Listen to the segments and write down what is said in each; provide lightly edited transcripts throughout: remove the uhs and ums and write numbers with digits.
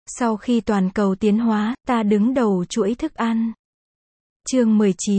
Sau khi toàn cầu tiến hóa, ta đứng đầu chuỗi thức ăn. Chương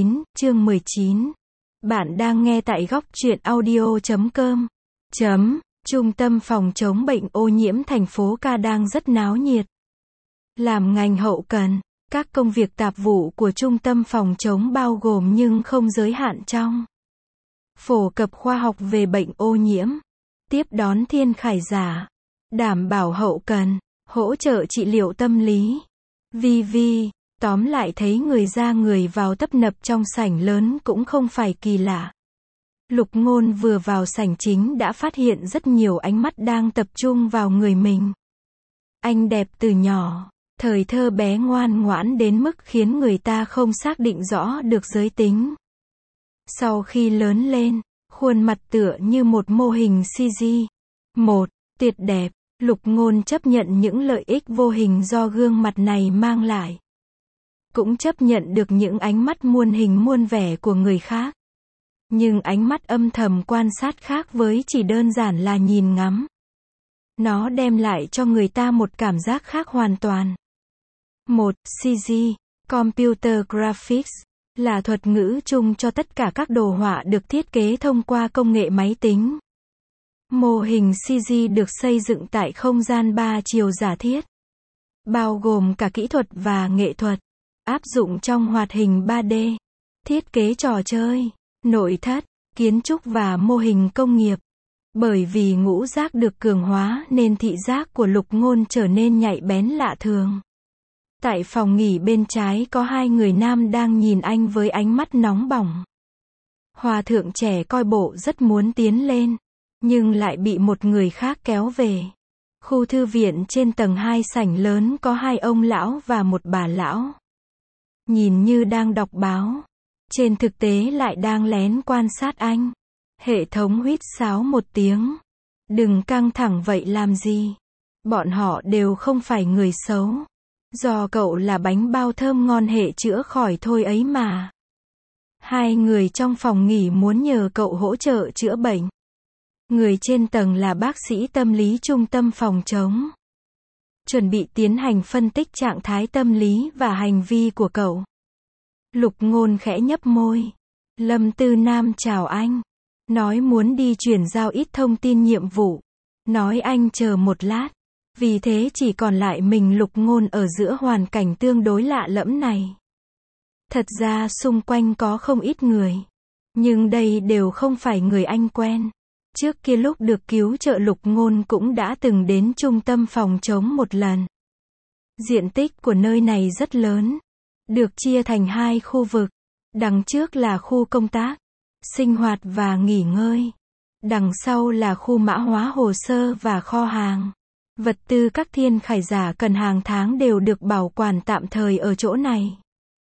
19. Bạn đang nghe tại góc truyện audio.com. Trung tâm phòng chống bệnh ô nhiễm thành phố Ca đang rất náo nhiệt. Làm ngành hậu cần, các công việc tạp vụ của trung tâm phòng chống bao gồm nhưng không giới hạn trong phổ cập khoa học về bệnh ô nhiễm, tiếp đón thiên khải giả, đảm bảo hậu cần, hỗ trợ trị liệu tâm lý, v.v. Tóm lại thấy người ra người vào tấp nập trong sảnh lớn cũng không phải kỳ lạ. Lục Ngôn vừa vào sảnh chính đã phát hiện rất nhiều ánh mắt đang tập trung vào người mình. Anh đẹp từ nhỏ, thời thơ bé ngoan ngoãn đến mức khiến người ta không xác định rõ được giới tính. Sau khi lớn lên, khuôn mặt tựa như một mô hình CG. Tuyệt đẹp, Lục Ngôn chấp nhận những lợi ích vô hình do gương mặt này mang lại. Cũng chấp nhận được những ánh mắt muôn hình muôn vẻ của người khác. Nhưng ánh mắt âm thầm quan sát khác với chỉ đơn giản là nhìn ngắm. Nó đem lại cho người ta một cảm giác khác hoàn toàn. CG, Computer Graphics, là thuật ngữ chung cho tất cả các đồ họa được thiết kế thông qua công nghệ máy tính. Mô hình CG được xây dựng tại không gian 3 chiều giả thiết, bao gồm cả kỹ thuật và nghệ thuật, áp dụng trong hoạt hình 3D, thiết kế trò chơi, nội thất, kiến trúc và mô hình công nghiệp. Bởi vì ngũ giác được cường hóa nên thị giác của Lục Ngôn trở nên nhạy bén lạ thường. Tại phòng nghỉ bên trái có hai người nam đang nhìn anh với ánh mắt nóng bỏng. Hòa thượng trẻ coi bộ rất muốn tiến lên, nhưng lại bị một người khác kéo về. Khu thư viện trên tầng 2 sảnh lớn có hai ông lão và một bà lão. Nhìn như đang đọc báo, trên thực tế lại đang lén quan sát anh. Hệ thống huýt sáo một tiếng. Đừng căng thẳng vậy làm gì? Bọn họ đều không phải người xấu. Do cậu là bánh bao thơm ngon hệ chữa khỏi thôi ấy mà. Hai người trong phòng nghỉ muốn nhờ cậu hỗ trợ chữa bệnh. Người trên tầng là bác sĩ tâm lý trung tâm phòng chống. Chuẩn bị tiến hành phân tích trạng thái tâm lý và hành vi của cậu. Lục Ngôn khẽ nhấp môi. Lâm Tư Nam chào anh. Nói muốn đi chuyển giao ít thông tin nhiệm vụ. Nói anh chờ một lát. Vì thế chỉ còn lại mình Lục Ngôn ở giữa hoàn cảnh tương đối lạ lẫm này. Thật ra xung quanh có không ít người. Nhưng đây đều không phải người anh quen. Trước kia lúc được cứu trợ Lục Ngôn cũng đã từng đến trung tâm phòng chống một lần. Diện tích của nơi này rất lớn. Được chia thành hai khu vực. Đằng trước là khu công tác, sinh hoạt và nghỉ ngơi. Đằng sau là khu mã hóa hồ sơ và kho hàng. Vật tư các thiên khải giả cần hàng tháng đều được bảo quản tạm thời ở chỗ này.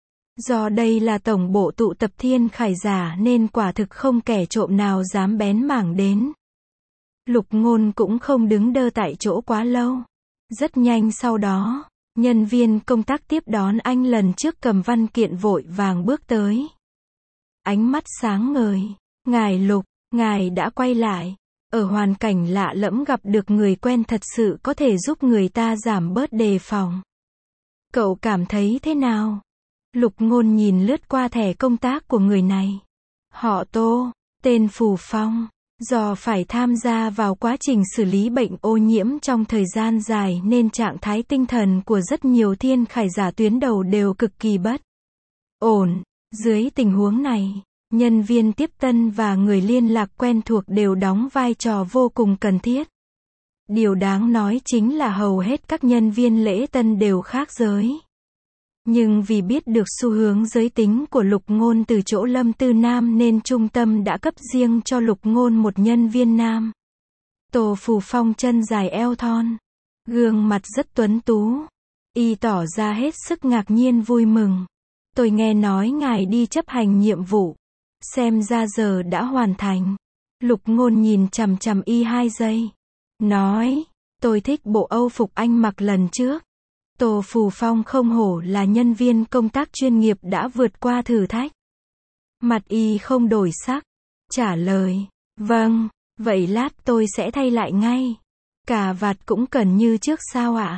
Do đây là tổng bộ tụ tập thiên khải giả nên quả thực không kẻ trộm nào dám bén mảng đến. Lục Ngôn cũng không đứng đơ tại chỗ quá lâu. Rất nhanh sau đó, nhân viên công tác tiếp đón anh lần trước cầm văn kiện vội vàng bước tới. Ánh mắt sáng ngời. Ngài Lục, ngài đã quay lại. Ở hoàn cảnh lạ lẫm gặp được người quen thật sự có thể giúp người ta giảm bớt đề phòng. Cậu cảm thấy thế nào? Lục Ngôn nhìn lướt qua thẻ công tác của người này. Họ Tô, tên Phù Phong. Do phải tham gia vào quá trình xử lý bệnh ô nhiễm trong thời gian dài nên trạng thái tinh thần của rất nhiều thiên khải giả tuyến đầu đều cực kỳ bất ổn. Dưới tình huống này, nhân viên tiếp tân và người liên lạc quen thuộc đều đóng vai trò vô cùng cần thiết. Điều đáng nói chính là hầu hết các nhân viên lễ tân đều khác giới. Nhưng vì biết được xu hướng giới tính của Lục Ngôn từ chỗ Lâm Tư Nam nên trung tâm đã cấp riêng cho Lục Ngôn một nhân viên nam. Tô Phù Phong chân dài eo thon, gương mặt rất tuấn tú. Y tỏ ra hết sức ngạc nhiên vui mừng. Tôi nghe nói ngài đi chấp hành nhiệm vụ. Xem ra giờ đã hoàn thành. Lục Ngôn nhìn chằm chằm y 2 giây. Nói, tôi thích bộ âu phục anh mặc lần trước. Tô Phù Phong không hổ là nhân viên công tác chuyên nghiệp đã vượt qua thử thách. Mặt y không đổi sắc. Trả lời, vâng, vậy lát tôi sẽ thay lại ngay. Cà vạt cũng cần như trước sao ạ?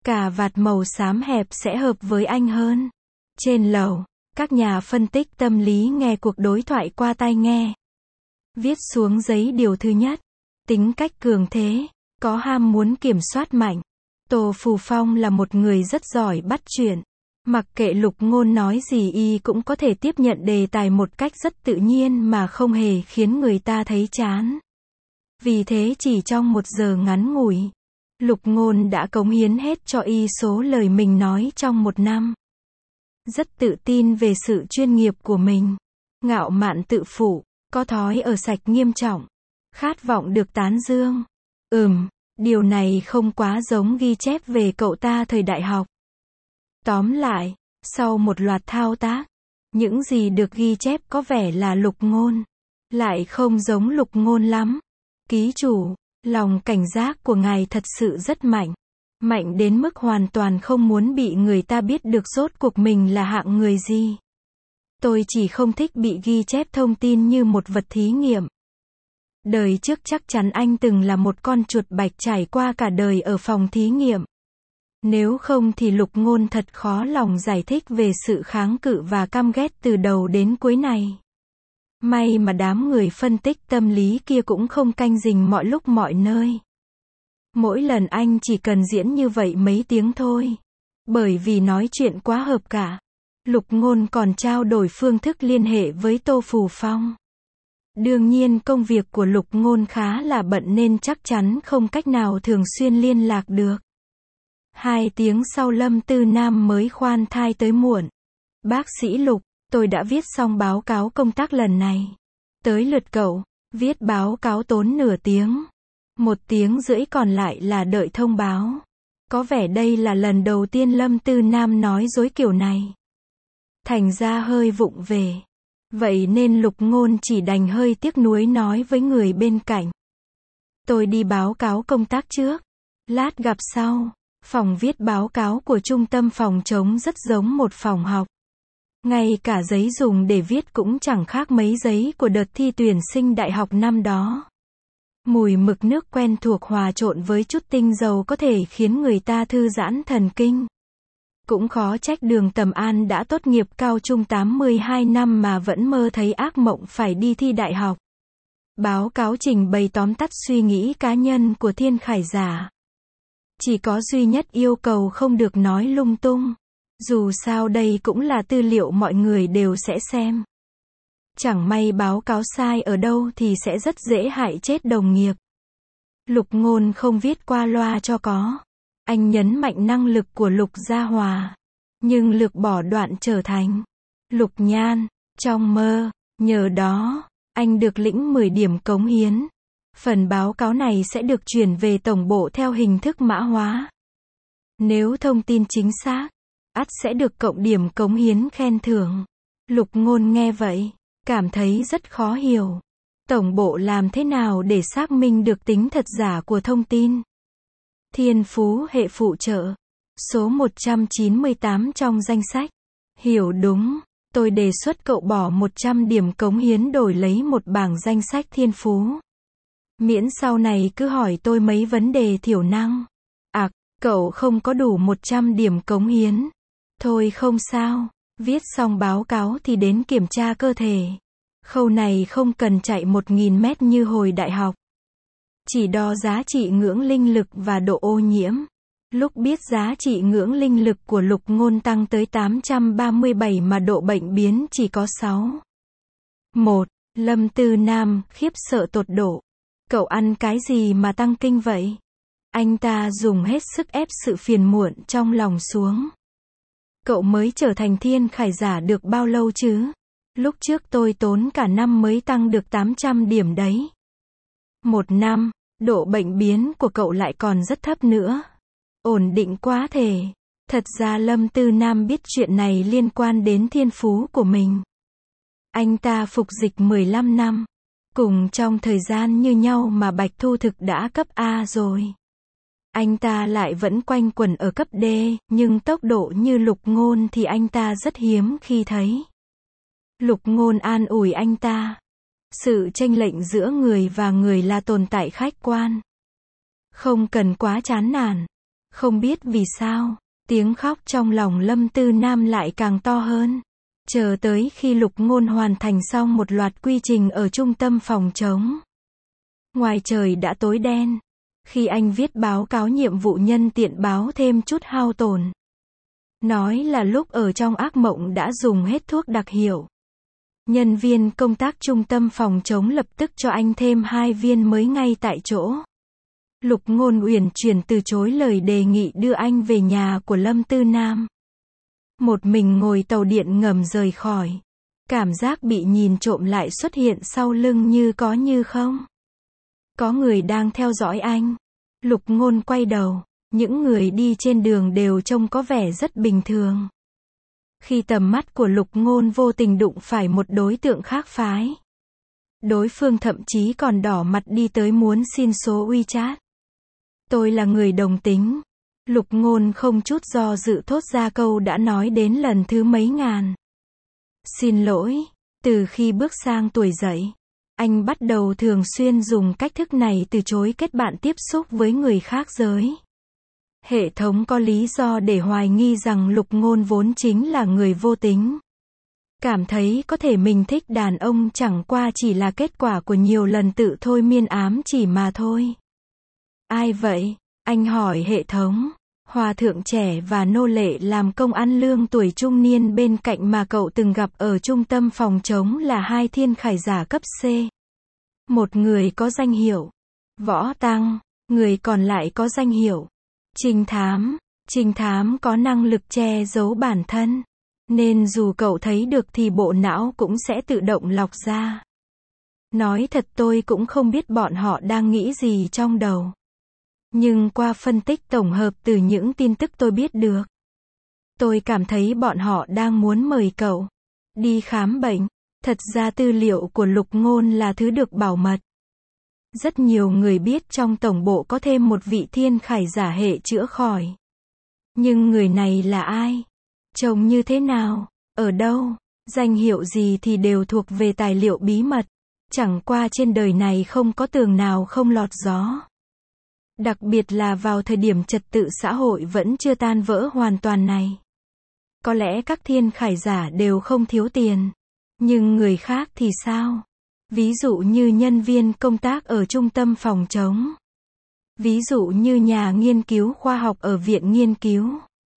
Cà vạt màu xám hẹp sẽ hợp với anh hơn. Trên lầu, các nhà phân tích tâm lý nghe cuộc đối thoại qua tai nghe. Viết xuống giấy điều thứ nhất. Tính cách cường thế, có ham muốn kiểm soát mạnh. Tô Phù Phong là một người rất giỏi bắt chuyện. Mặc kệ Lục Ngôn nói gì y cũng có thể tiếp nhận đề tài một cách rất tự nhiên mà không hề khiến người ta thấy chán. Vì thế chỉ trong 1 giờ ngắn ngủi, Lục Ngôn đã cống hiến hết cho y số lời mình nói trong 1 năm. Rất tự tin về sự chuyên nghiệp của mình. Ngạo mạn tự phụ, có thói ở sạch nghiêm trọng. Khát vọng được tán dương. Điều này không quá giống ghi chép về cậu ta thời đại học. Tóm lại, sau một loạt thao tác, những gì được ghi chép có vẻ là Lục Ngôn. Lại không giống Lục Ngôn lắm. Ký chủ, lòng cảnh giác của ngài thật sự rất mạnh. Mạnh đến mức hoàn toàn không muốn bị người ta biết được rốt cuộc mình là hạng người gì. Tôi chỉ không thích bị ghi chép thông tin như một vật thí nghiệm. Đời trước chắc chắn anh từng là một con chuột bạch trải qua cả đời ở phòng thí nghiệm. Nếu không thì Lục Ngôn thật khó lòng giải thích về sự kháng cự và căm ghét từ đầu đến cuối này. May mà đám người phân tích tâm lý kia cũng không canh rình mọi lúc mọi nơi. Mỗi lần anh chỉ cần diễn như vậy mấy tiếng thôi. Bởi vì nói chuyện quá hợp cả. Lục Ngôn còn trao đổi phương thức liên hệ với Tô Phù Phong. Đương nhiên công việc của Lục Ngôn khá là bận nên chắc chắn không cách nào thường xuyên liên lạc được. 2 tiếng sau Lâm Tư Nam mới khoan thai tới muộn. Bác sĩ Lục, tôi đã viết xong báo cáo công tác lần này. Tới lượt cậu, viết báo cáo tốn nửa tiếng. 1 tiếng rưỡi còn lại là đợi thông báo. Có vẻ đây là lần đầu tiên Lâm Tư Nam nói dối kiểu này. Thành ra hơi vụng về. Vậy nên Lục Ngôn chỉ đành hơi tiếc nuối nói với người bên cạnh. Tôi đi báo cáo công tác trước. Lát gặp sau. Phòng viết báo cáo của trung tâm phòng chống rất giống một phòng học. Ngay cả giấy dùng để viết cũng chẳng khác mấy giấy của đợt thi tuyển sinh đại học năm đó. Mùi mực nước quen thuộc hòa trộn với chút tinh dầu có thể khiến người ta thư giãn thần kinh. Cũng khó trách Đường Tầm An đã tốt nghiệp cao trung 82 năm mà vẫn mơ thấy ác mộng phải đi thi đại học. Báo cáo trình bày tóm tắt suy nghĩ cá nhân của Thiên Khải Giả. Chỉ có duy nhất yêu cầu không được nói lung tung. Dù sao đây cũng là tư liệu mọi người đều sẽ xem. Chẳng may báo cáo sai ở đâu thì sẽ rất dễ hại chết đồng nghiệp. Lục Ngôn không viết qua loa cho có. Anh nhấn mạnh năng lực của Lục Gia Hòa. Nhưng lược bỏ đoạn trở thành Lục Nhan. Trong mơ, nhờ đó, anh được lĩnh 10 điểm cống hiến. Phần báo cáo này sẽ được chuyển về tổng bộ theo hình thức mã hóa. Nếu thông tin chính xác, ắt sẽ được cộng điểm cống hiến khen thưởng. Lục Ngôn nghe vậy, cảm thấy rất khó hiểu. Tổng bộ làm thế nào để xác minh được tính thật giả của thông tin? Thiên phú hệ phụ trợ. Số 198 trong danh sách. Hiểu đúng. Tôi đề xuất cậu bỏ 100 điểm cống hiến đổi lấy một bảng danh sách thiên phú. Miễn sau này cứ hỏi tôi mấy vấn đề thiểu năng. Cậu không có đủ 100 điểm cống hiến. Thôi không sao. Viết xong báo cáo thì đến kiểm tra cơ thể. Khâu này không cần chạy 1000 mét như hồi đại học. Chỉ đo giá trị ngưỡng linh lực và độ ô nhiễm. Lúc biết giá trị ngưỡng linh lực của Lục Ngôn tăng tới 837 mà độ bệnh biến chỉ có 6. 1. Lâm Tư Nam khiếp sợ tột độ. Cậu ăn cái gì mà tăng kinh vậy? Anh ta dùng hết sức ép sự phiền muộn trong lòng xuống. Cậu mới trở thành Thiên Khải Giả được bao lâu chứ? Lúc trước tôi tốn cả năm mới tăng được 800 điểm đấy. 1 năm, độ bệnh biến của cậu lại còn rất thấp nữa. Ổn định quá thể. Thật ra Lâm Tư Nam biết chuyện này liên quan đến thiên phú của mình. Anh ta phục dịch 15 năm. Cùng trong thời gian như nhau mà Bạch Thu Thực đã cấp A rồi. Anh ta lại vẫn quanh quẩn ở cấp D, nhưng tốc độ như Lục Ngôn thì anh ta rất hiếm khi thấy. Lục Ngôn an ủi anh ta. Sự chênh lệch giữa người và người là tồn tại khách quan. Không cần quá chán nản. Không biết vì sao, tiếng khóc trong lòng Lâm Tư Nam lại càng to hơn. Chờ tới khi Lục Ngôn hoàn thành xong một loạt quy trình ở trung tâm phòng chống. Ngoài trời đã tối đen. Khi anh viết báo cáo nhiệm vụ nhân tiện báo thêm chút hao tổn. Nói là lúc ở trong ác mộng đã dùng hết thuốc đặc hiệu. Nhân viên công tác trung tâm phòng chống lập tức cho anh thêm 2 viên mới ngay tại chỗ. Lục Ngôn uyển chuyển từ chối lời đề nghị đưa anh về nhà của Lâm Tư Nam. Một mình ngồi tàu điện ngầm rời khỏi. Cảm giác bị nhìn trộm lại xuất hiện sau lưng như có như không. Có người đang theo dõi anh. Lục Ngôn quay đầu. Những người đi trên đường đều trông có vẻ rất bình thường. Khi tầm mắt của Lục Ngôn vô tình đụng phải một đối tượng khác phái. Đối phương thậm chí còn đỏ mặt đi tới muốn xin số WeChat. Tôi là người đồng tính. Lục Ngôn không chút do dự thốt ra câu đã nói đến lần thứ mấy ngàn. Xin lỗi, từ khi bước sang tuổi dậy, anh bắt đầu thường xuyên dùng cách thức này từ chối kết bạn tiếp xúc với người khác giới. Hệ thống có lý do để hoài nghi rằng Lục Ngôn vốn chính là người vô tính. Cảm thấy có thể mình thích đàn ông chẳng qua chỉ là kết quả của nhiều lần tự thôi miên ám chỉ mà thôi. Ai vậy? Anh hỏi hệ thống. Hòa thượng trẻ và nô lệ làm công ăn lương tuổi trung niên bên cạnh mà cậu từng gặp ở trung tâm phòng chống là 2 thiên khải giả cấp C. Một người có danh hiệu Võ Tăng, người còn lại có danh hiệu Trinh Thám. Trinh Thám có năng lực che giấu bản thân, nên dù cậu thấy được thì bộ não cũng sẽ tự động lọc ra. Nói thật tôi cũng không biết bọn họ đang nghĩ gì trong đầu. Nhưng qua phân tích tổng hợp từ những tin tức tôi biết được, tôi cảm thấy bọn họ đang muốn mời cậu đi khám bệnh. Thật ra tư liệu của Lục Ngôn là thứ được bảo mật. Rất nhiều người biết trong tổng bộ có thêm một vị thiên khải giả hệ chữa khỏi. Nhưng người này là ai? Trông như thế nào? Ở đâu? Danh hiệu gì thì đều thuộc về tài liệu bí mật. Chẳng qua trên đời này không có tường nào không lọt gió. Đặc biệt là vào thời điểm trật tự xã hội vẫn chưa tan vỡ hoàn toàn này. Có lẽ các thiên khải giả đều không thiếu tiền. Nhưng người khác thì sao? Ví dụ như nhân viên công tác ở trung tâm phòng chống. Ví dụ như nhà nghiên cứu khoa học ở viện nghiên cứu.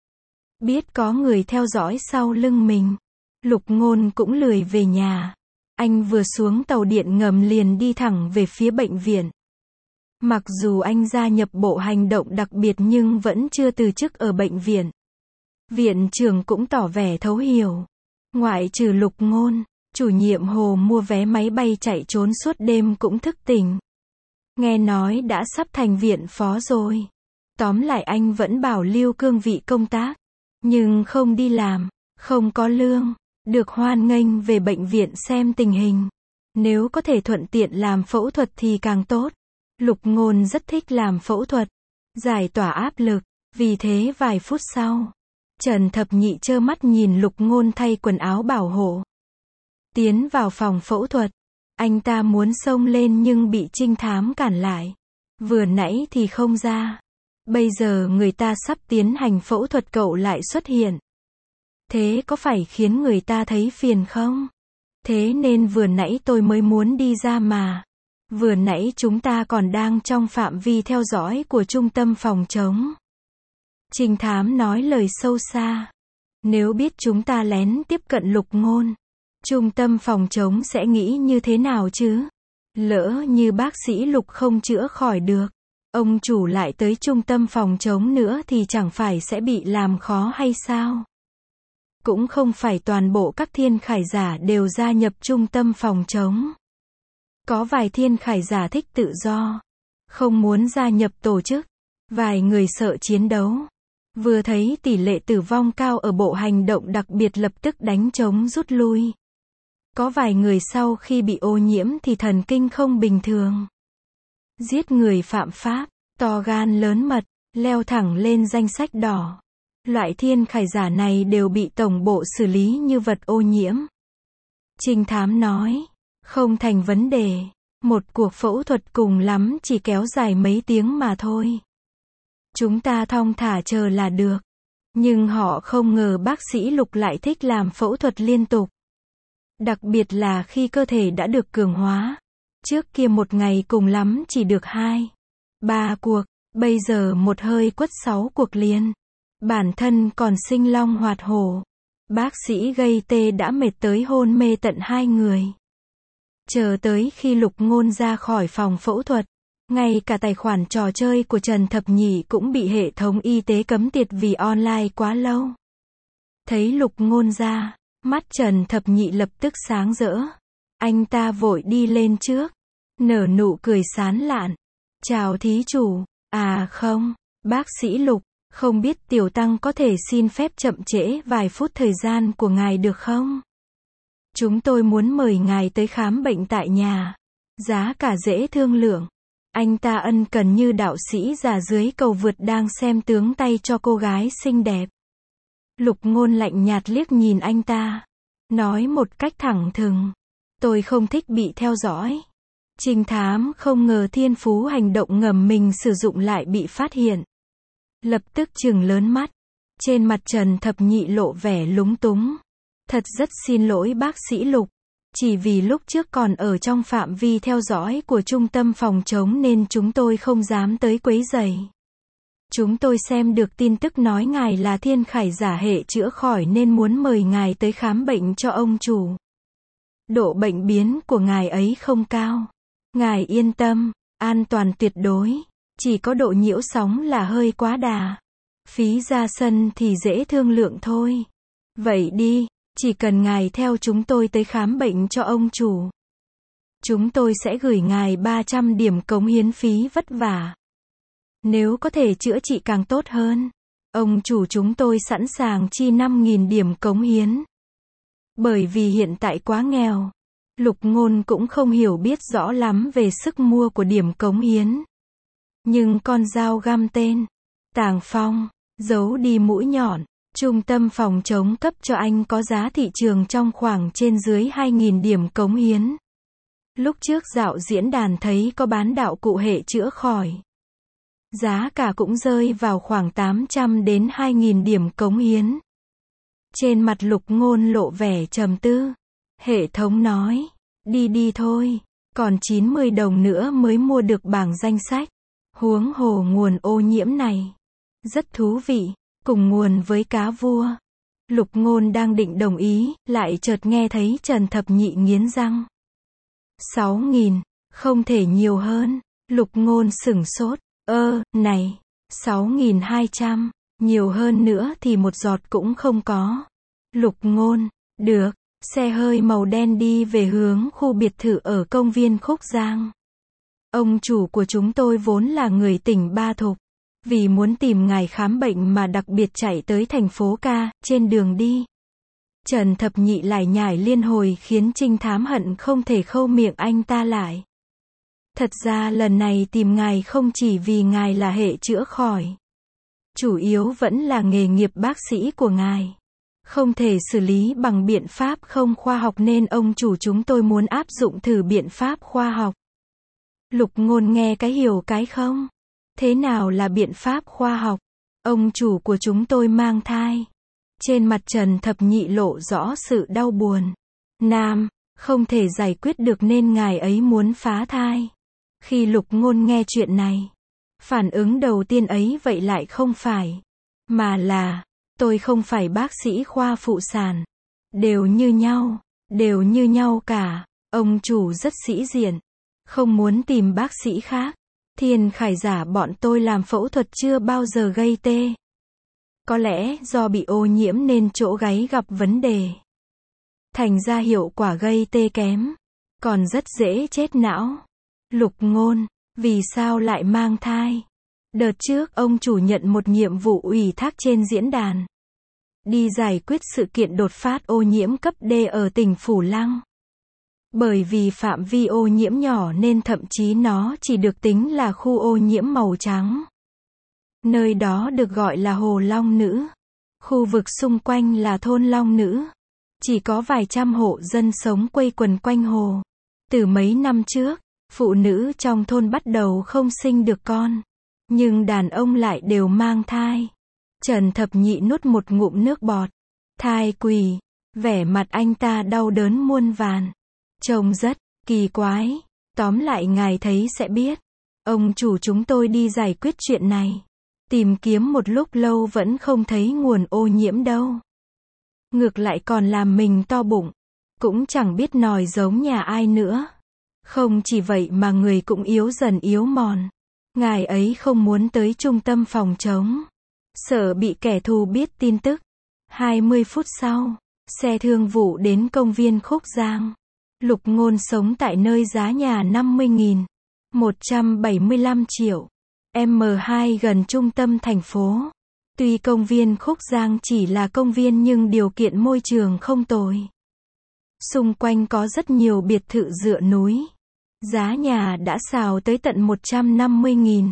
Biết có người theo dõi sau lưng mình. Lục Ngôn cũng lười về nhà. Anh vừa xuống tàu điện ngầm liền đi thẳng về phía bệnh viện. Mặc dù anh gia nhập bộ hành động đặc biệt nhưng vẫn chưa từ chức ở bệnh viện. Viện trưởng cũng tỏ vẻ thấu hiểu. Ngoại trừ Lục Ngôn, chủ nhiệm Hồ mua vé máy bay chạy trốn suốt đêm cũng thức tỉnh. Nghe nói đã sắp thành viện phó rồi. Tóm lại anh vẫn bảo lưu cương vị công tác. Nhưng không đi làm, không có lương, được hoan nghênh về bệnh viện xem tình hình. Nếu có thể thuận tiện làm phẫu thuật thì càng tốt. Lục Ngôn rất thích làm phẫu thuật, giải tỏa áp lực. Vì thế vài phút sau, Trần Thập Nhị trơ mắt nhìn Lục Ngôn thay quần áo bảo hộ tiến vào phòng phẫu thuật. Anh ta muốn xông lên nhưng bị trinh thám cản lại. Vừa nãy thì không ra. Bây giờ người ta sắp tiến hành phẫu thuật cậu lại xuất hiện. Thế có phải khiến người ta thấy phiền không? Thế nên vừa nãy tôi mới muốn đi ra mà. Vừa nãy chúng ta còn đang trong phạm vi theo dõi của trung tâm phòng chống. Trinh thám nói lời sâu xa. Nếu biết chúng ta lén tiếp cận Lục Ngôn, trung tâm phòng chống sẽ nghĩ như thế nào chứ? Lỡ như bác sĩ Lục không chữa khỏi được, ông chủ lại tới trung tâm phòng chống nữa thì chẳng phải sẽ bị làm khó hay sao? Cũng không phải toàn bộ các thiên khải giả đều gia nhập trung tâm phòng chống. Có vài thiên khải giả thích tự do, không muốn gia nhập tổ chức. Vài người sợ chiến đấu. Vừa thấy tỷ lệ tử vong cao ở bộ hành động đặc biệt lập tức đánh trống rút lui. Có vài người sau khi bị ô nhiễm thì thần kinh không bình thường. Giết người phạm pháp, to gan lớn mật, leo thẳng lên danh sách đỏ. Loại thiên khải giả này đều bị tổng bộ xử lý như vật ô nhiễm. Trinh thám nói, không thành vấn đề. Một cuộc phẫu thuật cùng lắm chỉ kéo dài mấy tiếng mà thôi. Chúng ta thong thả chờ là được. Nhưng họ không ngờ bác sĩ Lục lại thích làm phẫu thuật liên tục. Đặc biệt là khi cơ thể đã được cường hóa. Trước kia một ngày cùng lắm chỉ được 2, 3 cuộc, bây giờ một hơi quất 6 cuộc liền. Bản thân còn sinh long hoạt hổ. Bác sĩ gây tê đã mệt tới hôn mê tận 2 người. Chờ tới khi Lục Ngôn ra khỏi phòng phẫu thuật, ngay cả tài khoản trò chơi của Trần Thập Nhị cũng bị hệ thống y tế cấm tiệt vì online quá lâu. Thấy Lục Ngôn ra, mắt Trần Thập Nhị lập tức sáng rỡ. Anh ta vội đi lên trước, nở nụ cười sán lạn. Chào thí chủ, à không, bác sĩ Lục, không biết tiểu tăng có thể xin phép chậm trễ vài phút thời gian của ngài được không? Chúng tôi muốn mời ngài tới khám bệnh tại nhà. Giá cả dễ thương lượng. Anh ta ân cần như đạo sĩ già dưới cầu vượt đang xem tướng tay cho cô gái xinh đẹp. Lục Ngôn lạnh nhạt liếc nhìn anh ta. Nói một cách thẳng thừng. Tôi không thích bị theo dõi. Trinh thám không ngờ thiên phú hành động ngầm mình sử dụng lại bị phát hiện. Lập tức trừng lớn mắt. Trên mặt Trần Thập Nhị lộ vẻ lúng túng. Thật rất xin lỗi bác sĩ Lục. Chỉ vì lúc trước còn ở trong phạm vi theo dõi của trung tâm phòng chống nên chúng tôi không dám tới quấy rầy. Chúng tôi xem được tin tức nói ngài là thiên khải giả hệ chữa khỏi nên muốn mời ngài tới khám bệnh cho ông chủ. Độ bệnh biến của ngài ấy không cao. Ngài yên tâm, an toàn tuyệt đối. Chỉ có độ nhiễu sóng là hơi quá đà. Phí ra sân thì dễ thương lượng thôi. Vậy đi, chỉ cần ngài theo chúng tôi tới khám bệnh cho ông chủ. Chúng tôi sẽ gửi ngài 300 điểm cống hiến phí vất vả. Nếu có thể chữa trị càng tốt hơn, ông chủ chúng tôi sẵn sàng chi 5.000 điểm cống hiến. Bởi vì hiện tại quá nghèo, Lục Ngôn cũng không hiểu biết rõ lắm về sức mua của điểm cống hiến. Nhưng con dao găm tên Tàng Phong giấu đi mũi nhọn. Trung tâm phòng chống cấp cho anh có giá thị trường trong khoảng trên dưới 2.000 điểm cống hiến. Lúc trước dạo diễn đàn thấy có bán đạo cụ hệ chữa khỏi. Giá cả cũng rơi vào khoảng 800 đến 2.000 điểm cống hiến. Trên mặt Lục Ngôn lộ vẻ trầm tư. Hệ thống nói, đi thôi, còn 90 đồng nữa mới mua được bảng danh sách. Huống hồ nguồn ô nhiễm này rất thú vị. Cùng nguồn với cá vua. Lục Ngôn đang định đồng ý, lại chợt nghe thấy Trần Thập Nhị nghiến răng. 6.000, không thể nhiều hơn. Lục Ngôn sửng sốt. Này, 6.200, nhiều hơn nữa thì một giọt cũng không có. Lục Ngôn, được, xe hơi màu đen đi về hướng khu biệt thự ở công viên Khúc Giang. Ông chủ của chúng tôi vốn là người tỉnh Ba Thục. Vì muốn tìm ngài khám bệnh mà đặc biệt chạy tới thành phố ca, trên đường đi. Trần Thập Nhị lại nhải liên hồi khiến trinh thám hận không thể khâu miệng anh ta lại. Thật ra lần này tìm ngài không chỉ vì ngài là hệ chữa khỏi. Chủ yếu vẫn là nghề nghiệp bác sĩ của ngài. Không thể xử lý bằng biện pháp không khoa học nên ông chủ chúng tôi muốn áp dụng thử biện pháp khoa học. Lục Ngôn nghe cái hiểu cái không? Thế nào là biện pháp khoa học? Ông chủ của chúng tôi mang thai. Trên mặt Trần Thập Nhị lộ rõ sự đau buồn. Nam, không thể giải quyết được nên ngài ấy muốn phá thai. Khi Lục Ngôn nghe chuyện này, phản ứng đầu tiên ấy vậy lại không phải. Mà là, tôi không phải bác sĩ khoa phụ sản. Đều như nhau cả. Ông chủ rất sĩ diện. Không muốn tìm bác sĩ khác. Thiên khải giả bọn tôi làm phẫu thuật chưa bao giờ gây tê. Có lẽ do bị ô nhiễm nên chỗ gáy gặp vấn đề. Thành ra hiệu quả gây tê kém. Còn rất dễ chết não. Lục Ngôn, vì sao lại mang thai? Đợt trước ông chủ nhận một nhiệm vụ ủy thác trên diễn đàn. Đi giải quyết sự kiện đột phát ô nhiễm cấp D ở tỉnh Phủ Lăng. Bởi vì phạm vi ô nhiễm nhỏ nên thậm chí nó chỉ được tính là khu ô nhiễm màu trắng. Nơi đó được gọi là Hồ Long Nữ. Khu vực xung quanh là thôn Long Nữ. Chỉ có vài trăm hộ dân sống quây quần quanh hồ. Từ mấy năm trước, phụ nữ trong thôn bắt đầu không sinh được con. Nhưng đàn ông lại đều mang thai. Trần Thập Nhị nuốt một ngụm nước bọt. Thai quỳ. Vẻ mặt anh ta đau đớn muôn vàn. Trông rất kỳ quái. Tóm lại ngài thấy sẽ biết. Ông chủ chúng tôi đi giải quyết chuyện này. Tìm kiếm một lúc lâu vẫn không thấy nguồn ô nhiễm đâu. Ngược lại còn làm mình to bụng. Cũng chẳng biết nòi giống nhà ai nữa. Không chỉ vậy mà người cũng yếu dần yếu mòn. Ngài ấy không muốn tới trung tâm phòng chống. Sợ bị kẻ thù biết tin tức. 20 phút sau, xe thương vụ đến công viên Khúc Giang. Lục Ngôn sống tại nơi giá nhà 50.000, 175 triệu. M2 gần trung tâm thành phố. Tuy công viên Khúc Giang chỉ là công viên nhưng điều kiện môi trường không tồi. Xung quanh có rất nhiều biệt thự dựa núi. Giá nhà đã xào tới tận 150.000,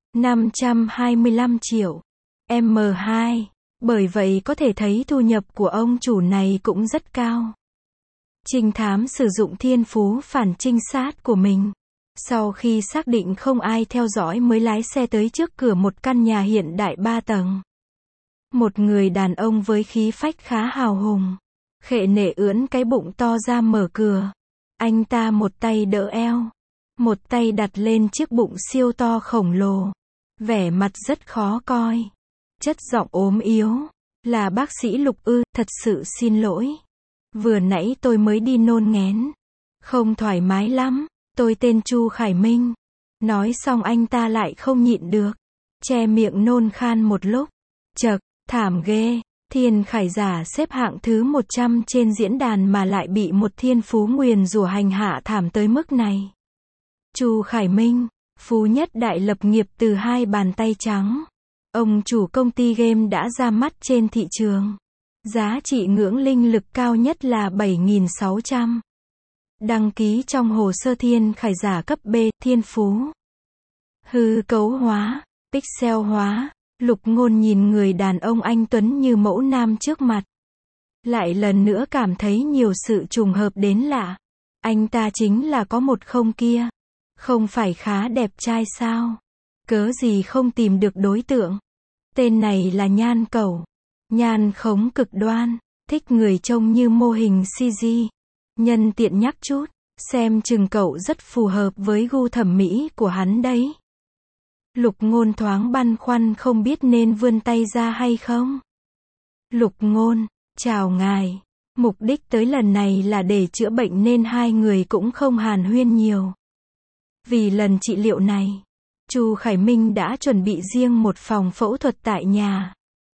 525 triệu. M2. Bởi vậy có thể thấy thu nhập của ông chủ này cũng rất cao. Trinh thám sử dụng thiên phú phản trinh sát của mình. Sau khi xác định không ai theo dõi mới lái xe tới trước cửa một căn nhà hiện đại 3 tầng. Một người đàn ông với khí phách khá hào hùng. Khệ nệ ưỡn cái bụng to ra mở cửa. Anh ta một tay đỡ eo. Một tay đặt lên chiếc bụng siêu to khổng lồ. Vẻ mặt rất khó coi. Chất giọng ốm yếu. Là bác sĩ Lục ư, thật sự xin lỗi. Vừa nãy tôi mới đi nôn nghén. Không thoải mái lắm. Tôi tên Chu Khải Minh. Nói xong anh ta lại không nhịn được. Che miệng nôn khan một lúc. Chậc, thảm ghê. Thiên Khải giả xếp hạng thứ 100 trên diễn đàn mà lại bị một thiên phú nguyền rủa hành hạ thảm tới mức này. Chu Khải Minh, phú nhất đại lập nghiệp từ 2 bàn tay trắng. Ông chủ công ty game đã ra mắt trên thị trường. Giá trị ngưỡng linh lực cao nhất là 7.600. Đăng ký trong hồ sơ Thiên Khải giả cấp B, thiên phú. Hư cấu hóa, pixel hóa. Lục Ngôn nhìn người đàn ông anh tuấn như mẫu nam trước mặt. Lại lần nữa cảm thấy nhiều sự trùng hợp đến lạ. Anh ta chính là có một không kia. Không phải khá đẹp trai sao? Cớ gì không tìm được đối tượng? Tên này là Nhan Cẩu. Nhan khống cực đoan. Thích người trông như mô hình CG. Nhân tiện nhắc chút. Xem chừng cậu rất phù hợp với gu thẩm mỹ của hắn đấy. Lục Ngôn thoáng băn khoăn không biết nên vươn tay ra hay không. Lục Ngôn, chào ngài. Mục đích tới lần này là để chữa bệnh nên hai người cũng không hàn huyên nhiều. Vì lần trị liệu này, Chu Khải Minh đã chuẩn bị riêng một phòng phẫu thuật tại nhà.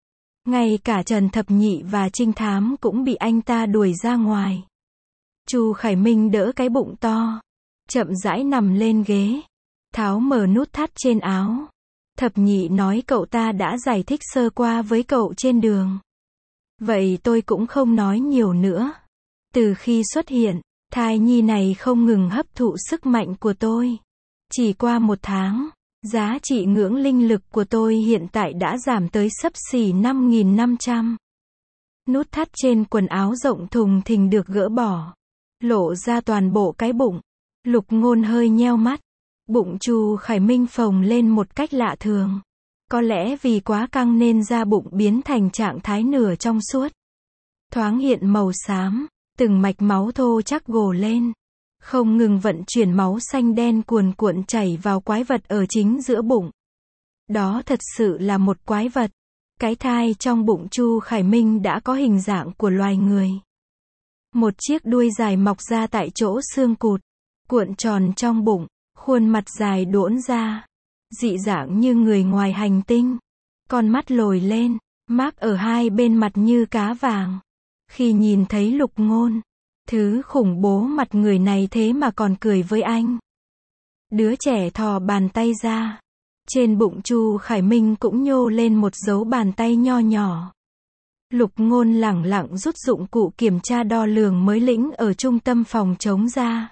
Ngay cả Trần Thập Nhị và trinh thám cũng bị anh ta đuổi ra ngoài. Chu Khải Minh đỡ cái bụng to, chậm rãi nằm lên ghế. Tháo mở nút thắt trên áo. Thập Nhị nói cậu ta đã giải thích sơ qua với cậu trên đường. Vậy tôi cũng không nói nhiều nữa. Từ khi xuất hiện, thai nhi này không ngừng hấp thụ sức mạnh của tôi. Chỉ qua 1 tháng, giá trị ngưỡng linh lực của tôi hiện tại đã giảm tới xấp xỉ 5.500. Nút thắt trên quần áo rộng thùng thình được gỡ bỏ. Lộ ra toàn bộ cái bụng. Lục Ngôn hơi nheo mắt. Bụng Chu Khải Minh phồng lên một cách lạ thường. Có lẽ vì quá căng nên da bụng biến thành trạng thái nửa trong suốt. Thoáng hiện màu xám, từng mạch máu thô chắc gồ lên. Không ngừng vận chuyển máu xanh đen cuồn cuộn chảy vào quái vật ở chính giữa bụng. Đó thật sự là một quái vật. Cái thai trong bụng Chu Khải Minh đã có hình dạng của loài người. Một chiếc đuôi dài mọc ra tại chỗ xương cụt, cuộn tròn trong bụng. Khuôn mặt dài đũn ra, dị dạng như người ngoài hành tinh. Con mắt lồi lên, mác ở hai bên mặt như cá vàng. Khi nhìn thấy Lục Ngôn, thứ khủng bố mặt người này thế mà còn cười với anh. Đứa trẻ thò bàn tay ra. Trên bụng Chu Khải Minh cũng nhô lên một dấu bàn tay nho nhỏ. Lục Ngôn lẳng lặng rút dụng cụ kiểm tra đo lường mới lĩnh ở trung tâm phòng chống ra.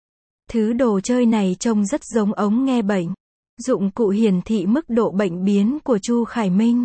Thứ đồ chơi này trông rất giống ống nghe bệnh. Dụng cụ hiển thị mức độ bệnh biến của Chu Khải Minh.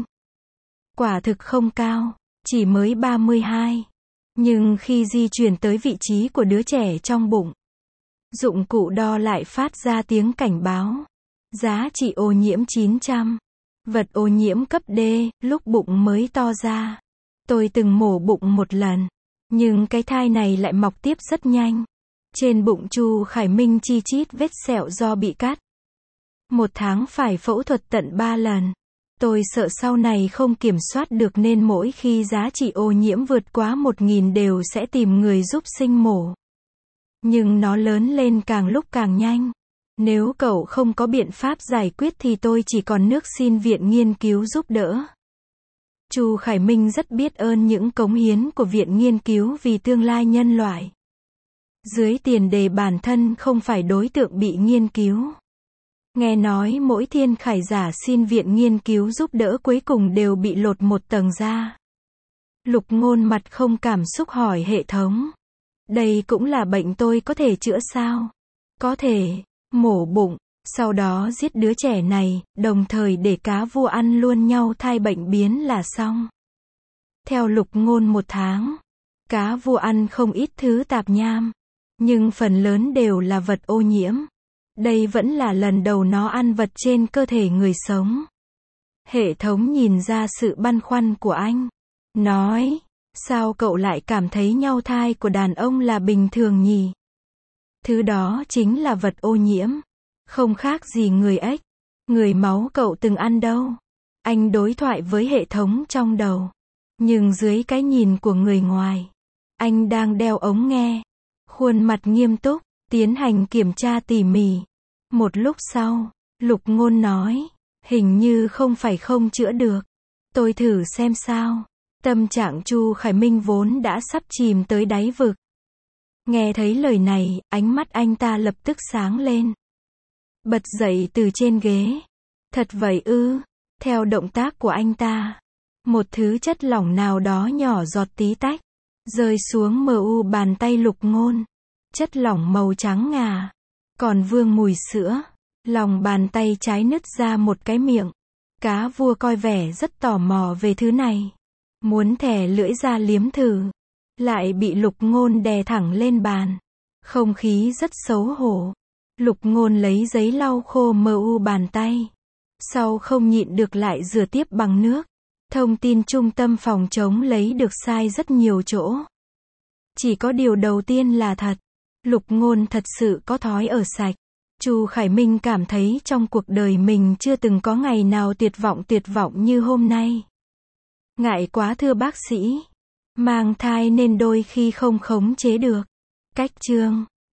Quả thực không cao, chỉ mới 32. Nhưng khi di chuyển tới vị trí của đứa trẻ trong bụng, dụng cụ đo lại phát ra tiếng cảnh báo. Giá trị ô nhiễm 900. Vật ô nhiễm cấp D, lúc bụng mới to ra. Tôi từng mổ bụng một lần. Nhưng cái thai này lại mọc tiếp rất nhanh. Trên bụng Chu Khải Minh chi chít vết sẹo do bị cắt. Một tháng phải phẫu thuật tận 3 lần. Tôi sợ sau này không kiểm soát được nên mỗi khi giá trị ô nhiễm vượt quá 1000 đều sẽ tìm người giúp sinh mổ. Nhưng nó lớn lên càng lúc càng nhanh. Nếu cậu không có biện pháp giải quyết thì tôi chỉ còn nước xin viện nghiên cứu giúp đỡ. Chu Khải Minh rất biết ơn những cống hiến của viện nghiên cứu vì tương lai nhân loại. Dưới tiền đề bản thân không phải đối tượng bị nghiên cứu. Nghe nói mỗi thiên khải giả xin viện nghiên cứu giúp đỡ cuối cùng đều bị lột một tầng da. Lục Ngôn mặt không cảm xúc hỏi hệ thống. Đây cũng là bệnh tôi có thể chữa sao? Có thể. Mổ bụng, sau đó giết đứa trẻ này, đồng thời để cá vua ăn luôn nhau thai bệnh biến là xong. Theo Lục Ngôn 1 tháng, cá vua ăn không ít thứ tạp nham, nhưng phần lớn đều là vật ô nhiễm. Đây vẫn là lần đầu nó ăn vật trên cơ thể người sống. Hệ thống nhìn ra sự băn khoăn của anh. Nói, sao cậu lại cảm thấy nhau thai của đàn ông là bình thường nhỉ? Thứ đó chính là vật ô nhiễm. Không khác gì người ếch. Người máu cậu từng ăn đâu. Anh đối thoại với hệ thống trong đầu. Nhưng dưới cái nhìn của người ngoài, anh đang đeo ống nghe. Khuôn mặt nghiêm túc, tiến hành kiểm tra tỉ mỉ. Một lúc sau, Lục Ngôn nói, hình như không phải không chữa được. Tôi thử xem sao. Tâm trạng Chu Khải Minh vốn đã sắp chìm tới đáy vực. Nghe thấy lời này, ánh mắt anh ta lập tức sáng lên. Bật dậy từ trên ghế. Thật vậy ư? Theo động tác của anh ta, một thứ chất lỏng nào đó nhỏ giọt tí tách, rơi xuống mu bàn tay Lục Ngôn. Chất lỏng màu trắng ngà, còn vương mùi sữa. Lòng bàn tay trái nứt ra một cái miệng. Cá vua coi vẻ rất tò mò về thứ này. Muốn thè lưỡi ra liếm thử. Lại bị Lục Ngôn đè thẳng lên bàn. Không khí rất xấu hổ. Lục Ngôn lấy giấy lau khô mu bàn tay. Sau không nhịn được lại rửa tiếp bằng nước. Thông tin trung tâm phòng chống lấy được sai rất nhiều chỗ. Chỉ có điều đầu tiên là thật. Lục Ngôn thật sự có thói ở sạch. Chu Khải Minh cảm thấy trong cuộc đời mình chưa từng có ngày nào tuyệt vọng như hôm nay. Ngại quá thưa bác sĩ. Mang thai nên đôi khi không khống chế được. Cách chương